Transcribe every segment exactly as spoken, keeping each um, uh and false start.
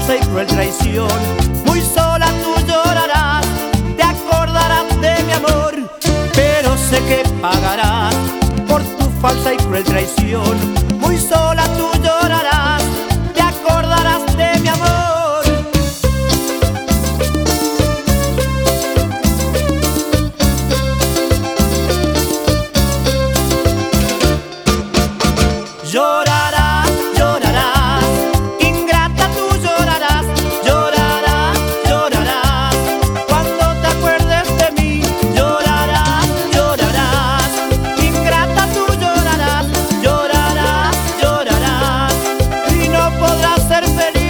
falsa y cruel traición. Muy sola tú llorarás, te acordarás de mi amor, pero sé que pagarás por tu falsa y cruel traición. Muy sola tú llorarás, te acordarás de mi amor. Llorarás, llorarás, ingrata tú llorarás, llorarás, llorarás, cuando te acuerdes de mí. Llorarás, llorarás, ingrata tú llorarás, llorarás, llorarás, y no podrás ser feliz.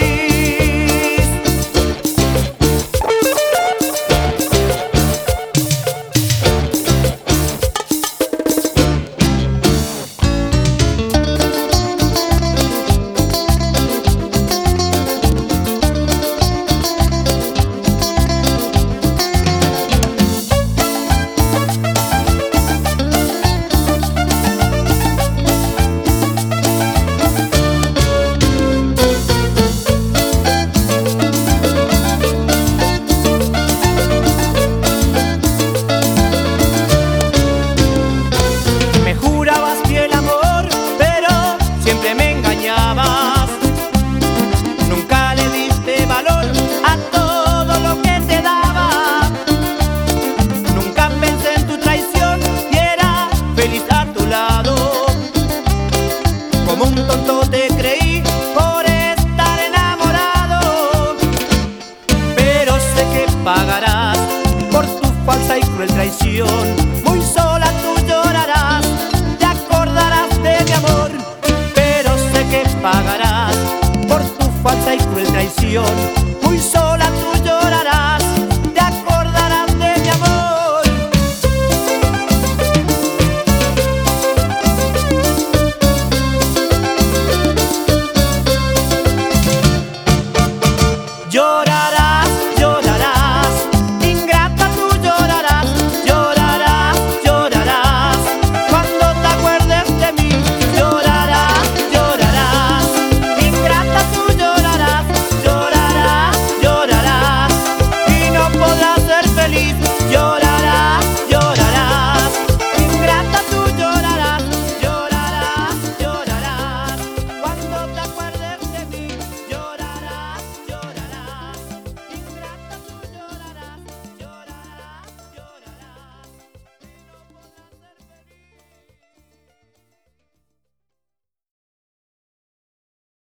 Siempre me engañabas, nunca le diste valor a todo lo que te daba. Nunca pensé en tu traición y era feliz a tu lado. Como un tonto te creí por estar enamorado, pero sé que pagarás por tu falsa y cruel traición. Muy sola tú llorarás, te acordarás de mi amor, pagarás por tu falsa y cruel traición.